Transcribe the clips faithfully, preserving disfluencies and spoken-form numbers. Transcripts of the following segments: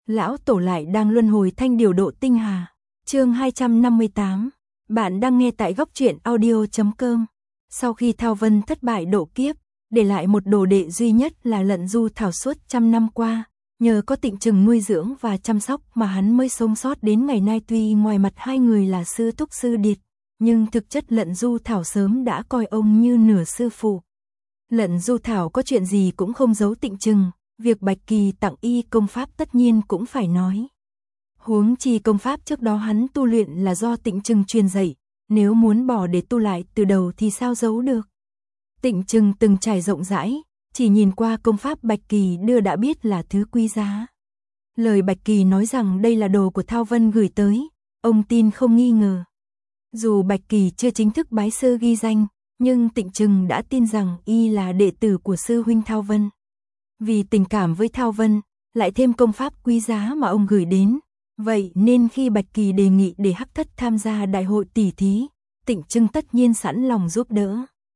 Lão Tổ lại đang luân hồi thanh điều độ tinh hà. Chương hai trăm năm mươi tám. Bạn đang nghe tại góc truyện audio chấm com. Sau khi Thao Vân thất bại độ kiếp, để lại một đồ đệ duy nhất là Lận Du Thảo suốt trăm năm qua, nhờ có Tịnh Trừng nuôi dưỡng và chăm sóc mà hắn mới sống sót đến ngày nay. Tuy ngoài mặt hai người là sư túc sư điệt, nhưng thực chất Lận Du Thảo sớm đã coi ông như nửa sư phụ. Lận Du Thảo có chuyện gì cũng không giấu Tịnh Trừng, việc Bạch Kỳ tặng y công pháp tất nhiên cũng phải nói. Huống chi công pháp trước đó hắn tu luyện là do Tịnh Trừng truyền dạy, nếu muốn bỏ để tu lại từ đầu thì sao giấu được. Tịnh Trừng từng trải rộng rãi, chỉ nhìn qua công pháp Bạch Kỳ đưa đã biết là thứ quý giá. Lời Bạch Kỳ nói rằng đây là đồ của Thao Vân gửi tới, ông tin không nghi ngờ. Dù Bạch Kỳ chưa chính thức bái sư ghi danh, nhưng Tịnh Trừng đã tin rằng y là đệ tử của sư huynh Thao Vân. Vì tình cảm với Thao Vân, lại thêm công pháp quý giá mà ông gửi đến, vậy nên khi Bạch Kỳ đề nghị để Hắc Thất tham gia đại hội tỷ thí, Tịnh Trừng tất nhiên sẵn lòng giúp đỡ.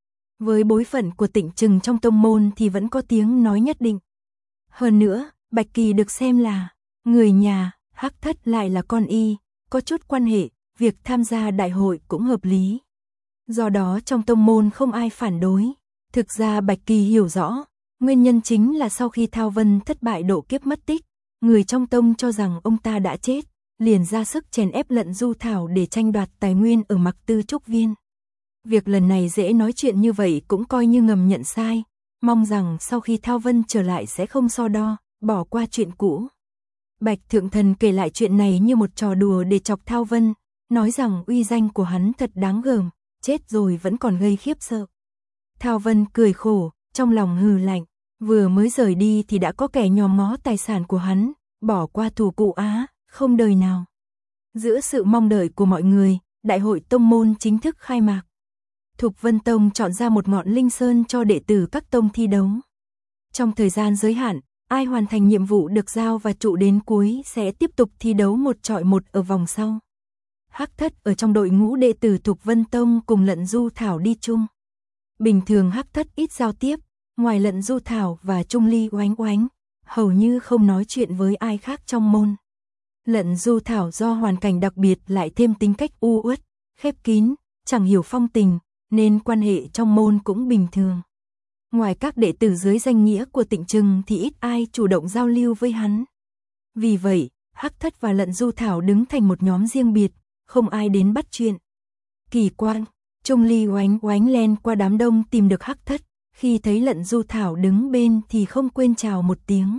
Với bối phận của Tịnh Trừng trong tông môn thì vẫn có tiếng nói nhất định. Hơn nữa, Bạch Kỳ được xem là người nhà, Hắc Thất lại là con y, có chút quan hệ, việc tham gia đại hội cũng hợp lý. Do đó trong tông môn không ai phản đối. Thực ra Bạch Kỳ hiểu rõ, nguyên nhân chính là sau khi Thao Vân thất bại độ kiếp mất tích, người trong tông cho rằng ông ta đã chết, liền ra sức chèn ép Lận Du Thảo để tranh đoạt tài nguyên ở Mặc Tư Trúc Viên. Việc lần này dễ nói chuyện như vậy cũng coi như ngầm nhận sai, mong rằng sau khi Thao Vân trở lại sẽ không so đo, bỏ qua chuyện cũ. Bạch Thượng Thần kể lại chuyện này như một trò đùa để chọc Thao Vân, nói rằng uy danh của hắn thật đáng gờm, chết rồi vẫn còn gây khiếp sợ. Thao Vân cười khổ, trong lòng hừ lạnh, vừa mới rời đi thì đã có kẻ nhòm ngó tài sản của hắn, bỏ qua thù cụ á, không đời nào. Giữa sự mong đợi của mọi người, đại hội tông môn chính thức khai mạc. Thục Vân Tông chọn ra một ngọn linh sơn cho đệ tử các tông thi đấu. Trong thời gian giới hạn, ai hoàn thành nhiệm vụ được giao và trụ đến cuối sẽ tiếp tục thi đấu một chọi một ở vòng sau. Hắc Thất ở trong đội ngũ đệ tử Thục Vân Tông cùng Lận Du Thảo đi chung. Bình thường Hắc Thất ít giao tiếp, ngoài Lận Du Thảo và Trung Ly Oánh Oánh, hầu như không nói chuyện với ai khác trong môn. Lận Du Thảo do hoàn cảnh đặc biệt lại thêm tính cách u uất, khép kín, chẳng hiểu phong tình, nên quan hệ trong môn cũng bình thường. Ngoài các đệ tử dưới danh nghĩa của Tịnh Trừng thì ít ai chủ động giao lưu với hắn. Vì vậy, Hắc Thất và Lận Du Thảo đứng thành một nhóm riêng biệt, không ai đến bắt chuyện. Kỳ quan, Trung Ly Oánh Oánh len qua đám đông tìm được Hắc Thất, khi thấy Lận Du Thảo đứng bên thì không quên chào một tiếng.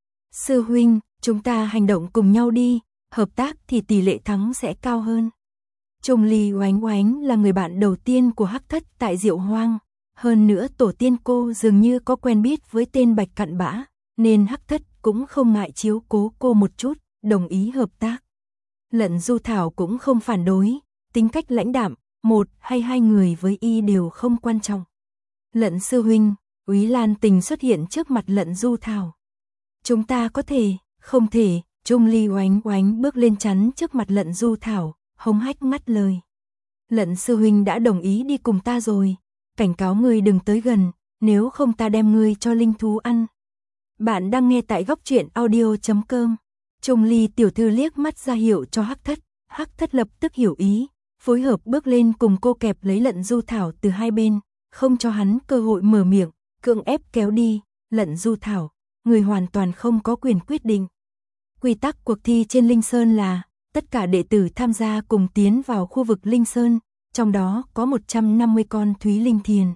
Sư huynh, chúng ta hành động cùng nhau đi, hợp tác thì tỷ lệ thắng sẽ cao hơn. Trung Ly Oánh Oánh là người bạn đầu tiên của Hắc Thất tại Diệu Hoang, hơn nữa tổ tiên cô dường như có quen biết với tên Bạch Cặn Bã, nên Hắc Thất cũng không ngại chiếu cố cô một chút, đồng ý hợp tác. Lận Du Thảo cũng không phản đối, tính cách lãnh đạm, một hay hai người với y đều không quan trọng. Lận sư huynh, Úy Lan Tình xuất hiện trước mặt Lận Du Thảo. Chúng ta có thể, không thể, Trung Ly Oánh Oánh bước lên chắn trước mặt Lận Du Thảo, hống hách ngắt lời. Lận sư huynh đã đồng ý đi cùng ta rồi, cảnh cáo ngươi đừng tới gần, nếu không ta đem ngươi cho linh thú ăn. Bạn đang nghe tại góc truyện audio chấm com. Trung Ly tiểu thư liếc mắt ra hiệu cho Hắc Thất, Hắc Thất lập tức hiểu ý, phối hợp bước lên cùng cô kẹp lấy Lận Du Thảo từ hai bên, không cho hắn cơ hội mở miệng, cưỡng ép kéo đi. Lận Du Thảo, người hoàn toàn không có quyền quyết định. Quy tắc cuộc thi trên Linh Sơn là tất cả đệ tử tham gia cùng tiến vào khu vực Linh Sơn, trong đó có một trăm năm mươi con Thúy Linh Thiền.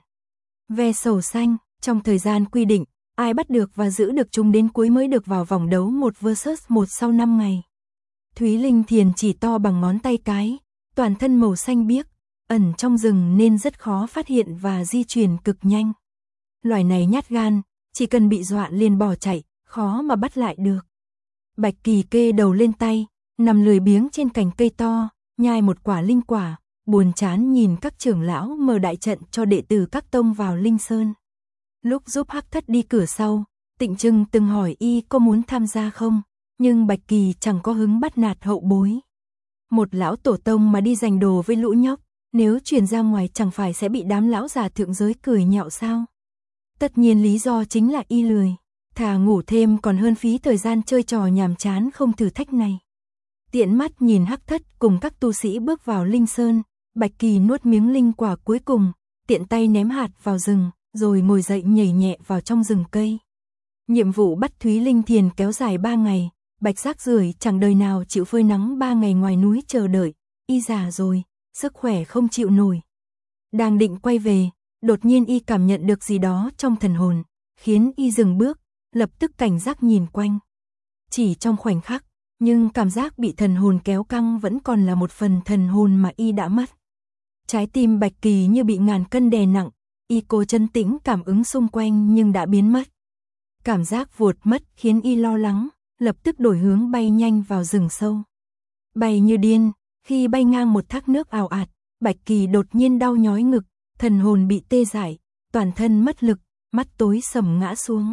Ve sầu xanh, trong thời gian quy định, ai bắt được và giữ được chúng đến cuối mới được vào vòng đấu một versus một sau năm ngày. Thúy Linh Thiền chỉ to bằng ngón tay cái, toàn thân màu xanh biếc, ẩn trong rừng nên rất khó phát hiện và di chuyển cực nhanh. Loài này nhát gan, chỉ cần bị dọa liền bỏ chạy, khó mà bắt lại được. Bạch Kỳ kê đầu lên tay, nằm lười biếng trên cành cây to, nhai một quả linh quả, buồn chán nhìn các trưởng lão mở đại trận cho đệ tử các tông vào Linh Sơn. Lúc giúp Hắc Thất đi cửa sau, Tịnh Trừng từng hỏi y có muốn tham gia không, nhưng Bạch Kỳ chẳng có hứng bắt nạt hậu bối. Một lão tổ tông mà đi giành đồ với lũ nhóc, nếu truyền ra ngoài chẳng phải sẽ bị đám lão già thượng giới cười nhạo sao? Tất nhiên lý do chính là y lười. Thà ngủ thêm còn hơn phí thời gian chơi trò nhàm chán không thử thách này. Tiện mắt nhìn Hắc Thất cùng các tu sĩ bước vào Linh Sơn, Bạch Kỳ nuốt miếng linh quả cuối cùng, tiện tay ném hạt vào rừng, rồi ngồi dậy nhảy nhẹ vào trong rừng cây. Nhiệm vụ bắt Thúy Linh Thiền kéo dài ba ngày, Bạch Rác Rưởi chẳng đời nào chịu phơi nắng ba ngày ngoài núi chờ đợi, y già rồi, sức khỏe không chịu nổi. Đang định quay về, đột nhiên y cảm nhận được gì đó trong thần hồn, khiến y dừng bước, lập tức cảnh giác nhìn quanh. Chỉ trong khoảnh khắc, nhưng cảm giác bị thần hồn kéo căng vẫn còn là một phần thần hồn mà y đã mất. Trái tim Bạch Kỳ như bị ngàn cân đè nặng, y cố trấn tĩnh cảm ứng xung quanh nhưng đã biến mất. Cảm giác vụt mất khiến y lo lắng, lập tức đổi hướng bay nhanh vào rừng sâu. Bay như điên, khi bay ngang một thác nước ào ạt, Bạch Kỳ đột nhiên đau nhói ngực, thần hồn bị tê dại, toàn thân mất lực, mắt tối sầm ngã xuống.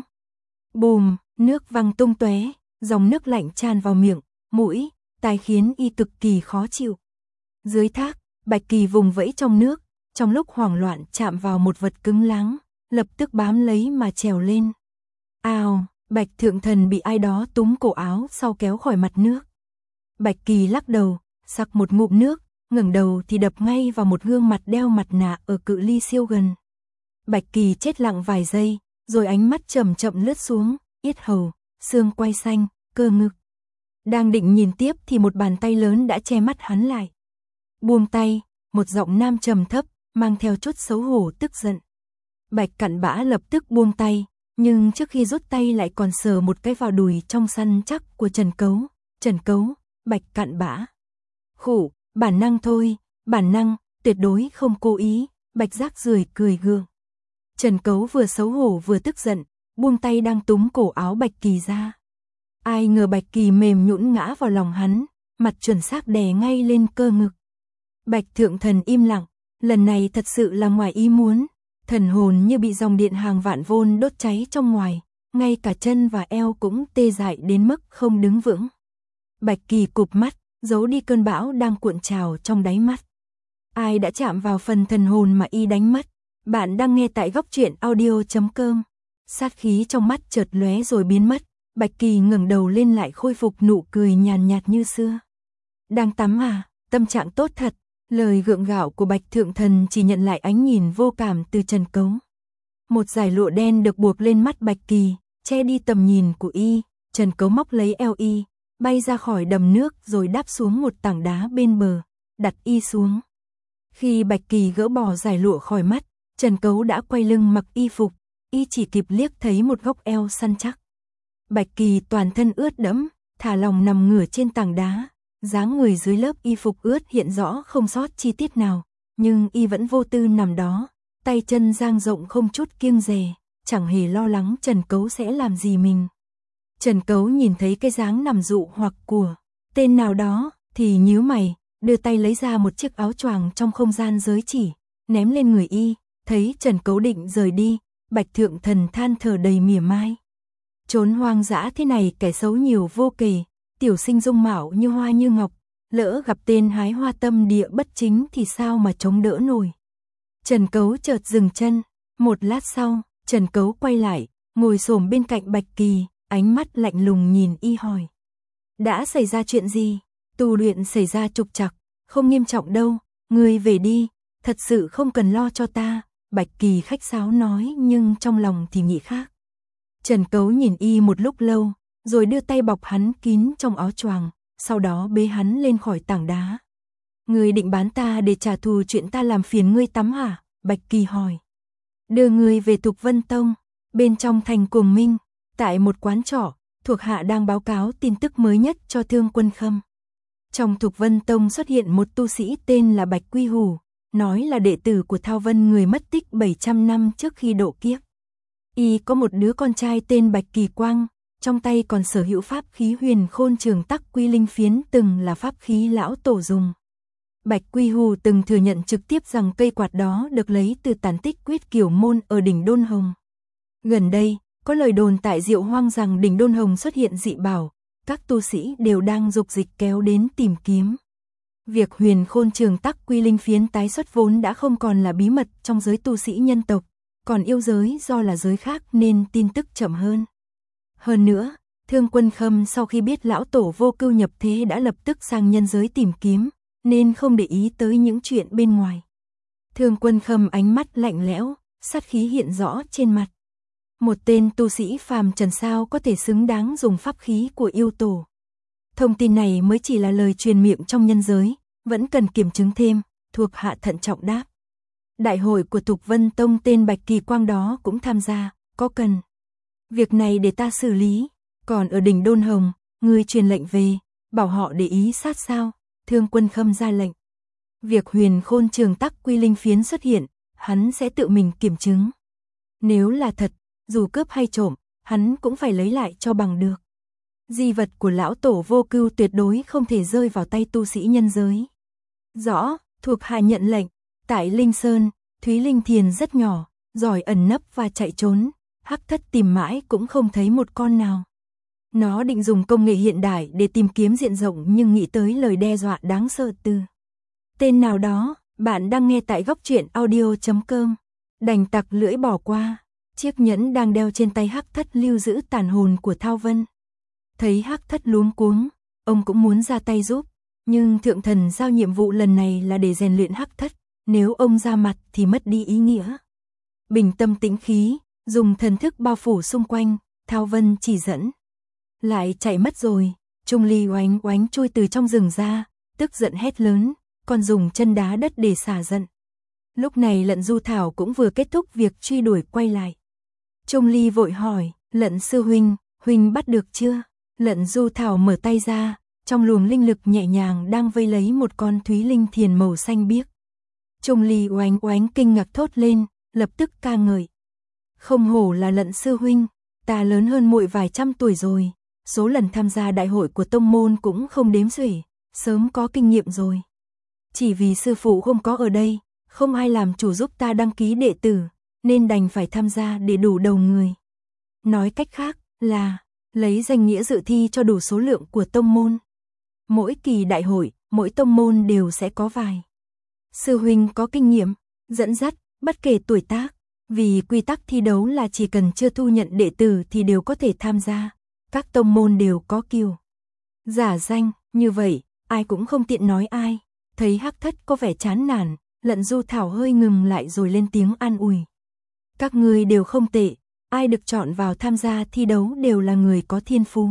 Bùm, nước văng tung tóe, dòng nước lạnh tràn vào miệng, mũi, tai khiến y cực kỳ khó chịu. Dưới thác, Bạch Kỳ vùng vẫy trong nước, trong lúc hoảng loạn chạm vào một vật cứng láng, lập tức bám lấy mà trèo lên. Ào, Bạch Thượng Thần bị ai đó túm cổ áo sau kéo khỏi mặt nước. Bạch Kỳ lắc đầu, sặc một ngụm nước, ngẩng đầu thì đập ngay vào một gương mặt đeo mặt nạ ở cự ly siêu gần. Bạch Kỳ chết lặng vài giây, rồi ánh mắt chậm chậm lướt xuống, yết hầu, xương quai xanh, cơ ngực. Đang định nhìn tiếp thì một bàn tay lớn đã che mắt hắn lại. Buông tay, một giọng nam trầm thấp, mang theo chút xấu hổ tức giận. Bạch Cặn Bã lập tức buông tay, nhưng trước khi rút tay lại còn sờ một cái vào đùi trong săn chắc của Trần Cấu. Trần Cấu, Bạch Cặn Bã. Khủ, bản năng thôi, bản năng, tuyệt đối không cố ý, Bạch Rác Rưởi cười gượng. Trần Cấu vừa xấu hổ vừa tức giận, buông tay đang túm cổ áo Bạch Kỳ ra. Ai ngờ Bạch Kỳ mềm nhũn ngã vào lòng hắn, mặt chuẩn xác đè ngay lên cơ ngực. Bạch Thượng Thần im lặng, lần này thật sự là ngoài ý muốn, thần hồn như bị dòng điện hàng vạn vôn đốt cháy trong ngoài, ngay cả chân và eo cũng tê dại đến mức không đứng vững. Bạch Kỳ cụp mắt, giấu đi cơn bão đang cuộn trào trong đáy mắt. Ai đã chạm vào phần thần hồn mà y đánh mất? Bạn đang nghe tại góc truyện audio chấm com. Sát khí trong mắt chợt lóe rồi biến mất, Bạch Kỳ ngẩng đầu lên lại khôi phục nụ cười nhàn nhạt như xưa. Đang tắm à, tâm trạng tốt thật. Lời gượng gạo của Bạch Thượng Thần chỉ nhận lại ánh nhìn vô cảm từ Trần Cấu. Một dải lụa đen được buộc lên mắt Bạch Kỳ, che đi tầm nhìn của y. Trần Cấu móc lấy eo y, bay ra khỏi đầm nước rồi đáp xuống một tảng đá bên bờ, đặt y xuống. Khi Bạch Kỳ gỡ bỏ dải lụa khỏi mắt, Trần Cấu đã quay lưng mặc y phục, y chỉ kịp liếc thấy một góc eo săn chắc. Bạch Kỳ toàn thân ướt đẫm, thả lòng nằm ngửa trên tảng đá, dáng người dưới lớp y phục ướt hiện rõ không sót chi tiết nào, nhưng y vẫn vô tư nằm đó, tay chân dang rộng không chút kiêng dè, chẳng hề lo lắng Trần Cấu sẽ làm gì mình. Trần Cấu nhìn thấy cái dáng nằm dụ hoặc của tên nào đó, thì nhíu mày, đưa tay lấy ra một chiếc áo choàng trong không gian giới chỉ, ném lên người y. Thấy Trần Cấu định rời đi, Bạch Thượng Thần than thở đầy mỉa mai. Trốn hoang dã thế này kẻ xấu nhiều vô kể, tiểu sinh dung mạo như hoa như ngọc, lỡ gặp tên hái hoa tâm địa bất chính thì sao mà chống đỡ nổi. Trần Cấu chợt dừng chân, một lát sau, Trần Cấu quay lại, ngồi xổm bên cạnh Bạch Kỳ, ánh mắt lạnh lùng nhìn y hỏi. Đã xảy ra chuyện gì? Tu luyện xảy ra trục trặc, không nghiêm trọng đâu, ngươi về đi, thật sự không cần lo cho ta. Bạch Kỳ khách sáo nói nhưng trong lòng thì nghĩ khác. Trần Cấu nhìn y một lúc lâu, rồi đưa tay bọc hắn kín trong áo choàng, sau đó bế hắn lên khỏi tảng đá. Ngươi định bán ta để trả thù chuyện ta làm phiền ngươi tắm hả? Bạch Kỳ hỏi. Đưa ngươi về Thục Vân Tông, bên trong thành Cuồng Minh, tại một quán trọ, thuộc hạ đang báo cáo tin tức mới nhất cho Thương Quân Khâm. Trong Thục Vân Tông xuất hiện một tu sĩ tên là Bạch Quy Hủ, nói là đệ tử của Thao Vân người mất tích bảy trăm năm trước khi độ kiếp. Y có một đứa con trai tên Bạch Kỳ Quang, trong tay còn sở hữu pháp khí Huyền Khôn Trường Tắc Quy Linh Phiến từng là pháp khí lão tổ dùng. Bạch Quy Hủ từng thừa nhận trực tiếp rằng cây quạt đó được lấy từ tàn tích Quyết Kiều Môn ở đỉnh Đôn Hồng. Gần đây, có lời đồn tại Diệu Hoang rằng đỉnh Đôn Hồng xuất hiện dị bảo, các tu sĩ đều đang dục dịch kéo đến tìm kiếm. Việc Huyền Khôn Trường Tắc Quy Linh Phiến tái xuất vốn đã không còn là bí mật trong giới tu sĩ nhân tộc, còn yêu giới do là giới khác nên tin tức chậm hơn. Hơn nữa, Thương Quân Khâm sau khi biết lão tổ Vô Cưu nhập thế đã lập tức sang nhân giới tìm kiếm, nên không để ý tới những chuyện bên ngoài. Thương Quân Khâm ánh mắt lạnh lẽo, sát khí hiện rõ trên mặt. Một tên tu sĩ phàm trần sao có thể xứng đáng dùng pháp khí của yêu tổ. Thông tin này mới chỉ là lời truyền miệng trong nhân giới, vẫn cần kiểm chứng thêm, thuộc hạ thận trọng đáp. Đại hội của Thục Vân Tông tên Bạch Kỳ Quang đó cũng tham gia, có cần. Việc này để ta xử lý, còn ở đỉnh Đôn Hồng, ngươi truyền lệnh về, bảo họ để ý sát sao, Thương Quân Khâm ra lệnh. Việc Huyền Khôn Trường Tắc Quy Linh Phiến xuất hiện, hắn sẽ tự mình kiểm chứng. Nếu là thật, dù cướp hay trộm, hắn cũng phải lấy lại cho bằng được. Di vật của lão tổ Vô Cưu tuyệt đối không thể rơi vào tay tu sĩ nhân giới. Rõ, thuộc hạ nhận lệnh. Tại Linh Sơn, Thúy Linh Thiền rất nhỏ, giỏi ẩn nấp và chạy trốn, Hắc Thất tìm mãi cũng không thấy một con nào. Nó định dùng công nghệ hiện đại để tìm kiếm diện rộng nhưng nghĩ tới lời đe dọa đáng sợ từ tên nào đó. Bạn đang nghe tại góc truyện audio chấm com. Đành tặc lưỡi bỏ qua. Chiếc nhẫn đang đeo trên tay Hắc Thất lưu giữ tàn hồn của Thao Vân. Thấy Hắc Thất luống cuống, ông cũng muốn ra tay giúp, nhưng thượng thần giao nhiệm vụ lần này là để rèn luyện Hắc Thất, nếu ông ra mặt thì mất đi ý nghĩa. Bình tâm tĩnh khí, dùng thần thức bao phủ xung quanh, Thao Vân chỉ dẫn. Lại chạy mất rồi, Trung Ly oánh oánh chui từ trong rừng ra, tức giận hét lớn, còn dùng chân đá đất để xả giận. Lúc này Lận Du Thảo cũng vừa kết thúc việc truy đuổi quay lại. Trung Ly vội hỏi, Lận sư huynh, huynh bắt được chưa? Lận Du Thảo mở tay ra, trong luồng linh lực nhẹ nhàng đang vây lấy một con Thúy Linh Thiền màu xanh biếc. Trung Ly oánh oánh kinh ngạc thốt lên, lập tức ca ngợi. Không hổ là Lận sư huynh, ta lớn hơn muội vài trăm tuổi rồi, số lần tham gia đại hội của tông môn cũng không đếm xuể, sớm có kinh nghiệm rồi. Chỉ vì sư phụ không có ở đây, không ai làm chủ giúp ta đăng ký đệ tử, nên đành phải tham gia để đủ đầu người. Nói cách khác là lấy danh nghĩa dự thi cho đủ số lượng của tông môn. Mỗi kỳ đại hội, mỗi tông môn đều sẽ có vài sư huynh có kinh nghiệm, dẫn dắt, bất kể tuổi tác. Vì quy tắc thi đấu là chỉ cần chưa thu nhận đệ tử thì đều có thể tham gia. Các tông môn đều có kiều giả danh, như vậy, ai cũng không tiện nói ai. Thấy Hắc Thất có vẻ chán nản, Lận Du Thảo hơi ngừng lại rồi lên tiếng an ủi. Các ngươi đều không tệ, ai được chọn vào tham gia thi đấu đều là người có thiên phú.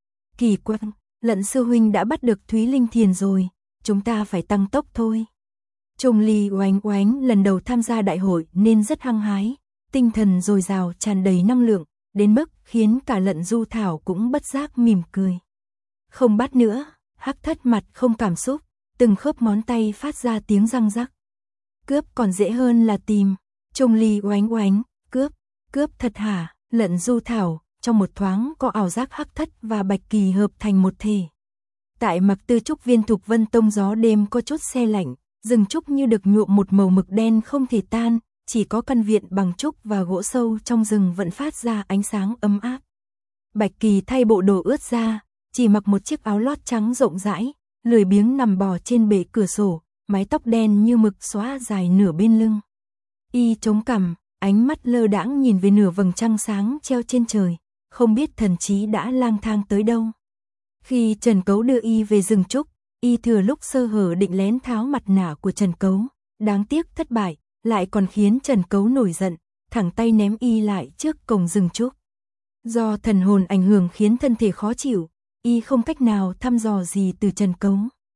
Kỳ quang, Lận sư huynh đã bắt được Thúy Linh Thiền rồi, chúng ta phải tăng tốc thôi. Trung Ly oánh oánh lần đầu tham gia đại hội nên rất hăng hái, tinh thần dồi dào tràn đầy năng lượng, đến mức khiến cả Lận Du Thảo cũng bất giác mỉm cười. Không bắt nữa, Hắc Thất mặt không cảm xúc, từng khớp ngón tay phát ra tiếng răng rắc. Cướp còn dễ hơn là tìm. Trung Ly oánh oánh, cướp, cướp thật hả? Lận Du Thảo, trong một thoáng có ảo giác Hắc Thất và Bạch Kỳ hợp thành một thể. Tại Mặc Tư Trúc Viên Thục Vân Tông gió đêm có chút se lạnh, rừng trúc như được nhuộm một màu mực đen không thể tan, chỉ có căn viện bằng trúc và gỗ sâu trong rừng vẫn phát ra ánh sáng ấm áp. Bạch Kỳ thay bộ đồ ướt ra, chỉ mặc một chiếc áo lót trắng rộng rãi, lười biếng nằm bò trên bệ cửa sổ, mái tóc đen như mực xóa dài nửa bên lưng. Y chống cằm, ánh mắt lơ đãng nhìn về nửa vầng trăng sáng treo trên trời, không biết thần trí đã lang thang tới đâu. Khi Trần Cấu đưa Y về rừng trúc, Y thừa lúc sơ hở định lén tháo mặt nạ của Trần Cấu, đáng tiếc thất bại, lại còn khiến Trần Cấu nổi giận, thẳng tay ném Y lại trước cổng rừng trúc. Do thần hồn ảnh hưởng khiến thân thể khó chịu, Y không cách nào thăm dò gì từ Trần Cấu.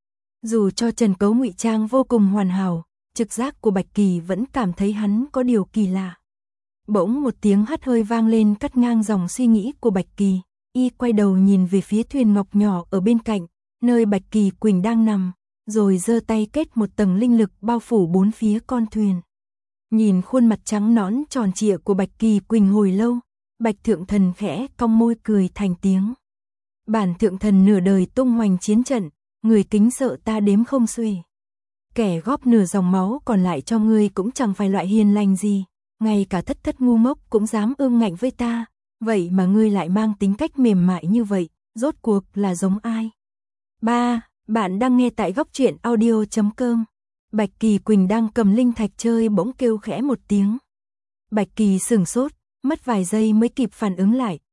Dù cho Trần Cấu ngụy trang vô cùng hoàn hảo, trực giác của Bạch Kỳ vẫn cảm thấy hắn có điều kỳ lạ. Bỗng một tiếng hắt hơi vang lên cắt ngang dòng suy nghĩ của Bạch Kỳ, Y quay đầu nhìn về phía thuyền ngọc nhỏ ở bên cạnh, nơi Bạch Kỳ Quỳnh đang nằm, rồi giơ tay kết một tầng linh lực bao phủ bốn phía con thuyền. Nhìn khuôn mặt trắng nõn tròn trịa của Bạch Kỳ Quỳnh hồi lâu, Bạch Thượng Thần khẽ cong môi cười thành tiếng. Bản Thượng Thần nửa đời tung hoành chiến trận, người kính sợ ta đếm không xuể. Kẻ góp nửa dòng máu còn lại cho ngươi cũng chẳng phải loại hiền lành gì, ngay cả thất thất ngu ngốc cũng dám ương ngạnh với ta, vậy mà ngươi lại mang tính cách mềm mại như vậy, rốt cuộc là giống ai? ba. Bạn đang nghe tại góc truyện audio chấm com. Bạch Kỳ Quỳnh đang cầm linh thạch chơi bỗng kêu khẽ một tiếng. Bạch Kỳ sửng sốt, mất vài giây mới kịp phản ứng lại,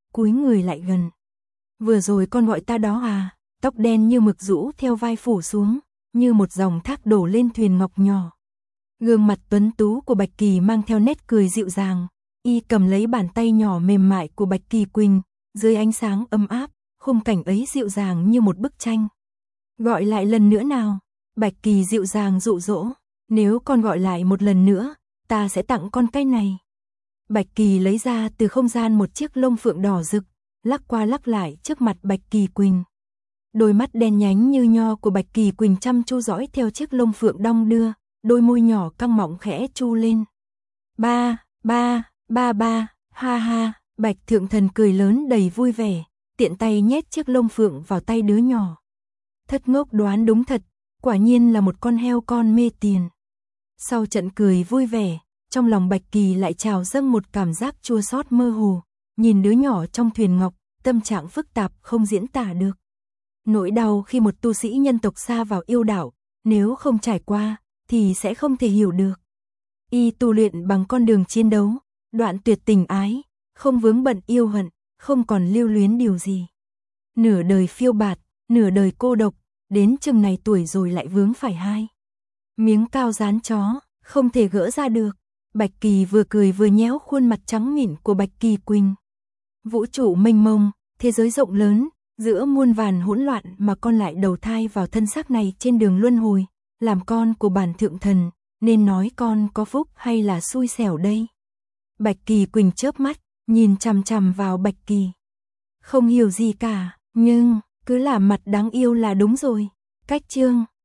cúi người lại gần. Vừa rồi con gọi ta đó à? Tóc đen như mực rũ theo vai phủ xuống, như một dòng thác đổ lên thuyền ngọc nhỏ. Gương mặt tuấn tú của Bạch Kỳ mang theo nét cười dịu dàng, y cầm lấy bàn tay nhỏ mềm mại của Bạch Kỳ Quỳnh, dưới ánh sáng ấm áp, khung cảnh ấy dịu dàng như một bức tranh. Gọi lại lần nữa nào, Bạch Kỳ dịu dàng dụ dỗ, nếu con gọi lại một lần nữa, ta sẽ tặng con cái này. Bạch Kỳ lấy ra từ không gian một chiếc lông phượng đỏ rực, lắc qua lắc lại trước mặt Bạch Kỳ Quỳnh. Đôi mắt đen nhánh như nho của Bạch Kỳ Quỳnh chăm chú dõi theo chiếc lông phượng đong đưa, đôi môi nhỏ căng mọng khẽ chu lên. Ba, ba, ba ba, ha ha, Bạch Thượng Thần cười lớn đầy vui vẻ, tiện tay nhét chiếc lông phượng vào tay đứa nhỏ. Thất Ngốc đoán đúng thật, quả nhiên là một con heo con mê tiền. Sau trận cười vui vẻ, trong lòng Bạch Kỳ lại trào dâng một cảm giác chua xót mơ hồ, nhìn đứa nhỏ trong thuyền ngọc, tâm trạng phức tạp không diễn tả được. Nỗi đau khi một tu sĩ nhân tộc xa vào yêu đảo, nếu không trải qua, thì sẽ không thể hiểu được. Y tu luyện bằng con đường chiến đấu, đoạn tuyệt tình ái, không vướng bận yêu hận, không còn lưu luyến điều gì. Nửa đời phiêu bạt, nửa đời cô độc, đến chừng này tuổi rồi lại vướng phải hai miếng cao dán chó, không thể gỡ ra được. Bạch Kỳ vừa cười vừa nhéo khuôn mặt trắng mịn của Bạch Kỳ Quỳnh. Vũ trụ mênh mông, thế giới rộng lớn, giữa muôn vàn hỗn loạn mà con lại đầu thai vào thân xác này trên đường luân hồi, làm con của bản thượng thần, nên nói con có phúc hay là xui xẻo đây? Bạch Kỳ Quỳnh chớp mắt, nhìn chằm chằm vào Bạch Kỳ. Không hiểu gì cả, nhưng cứ làm mặt đáng yêu là đúng rồi. Cách chương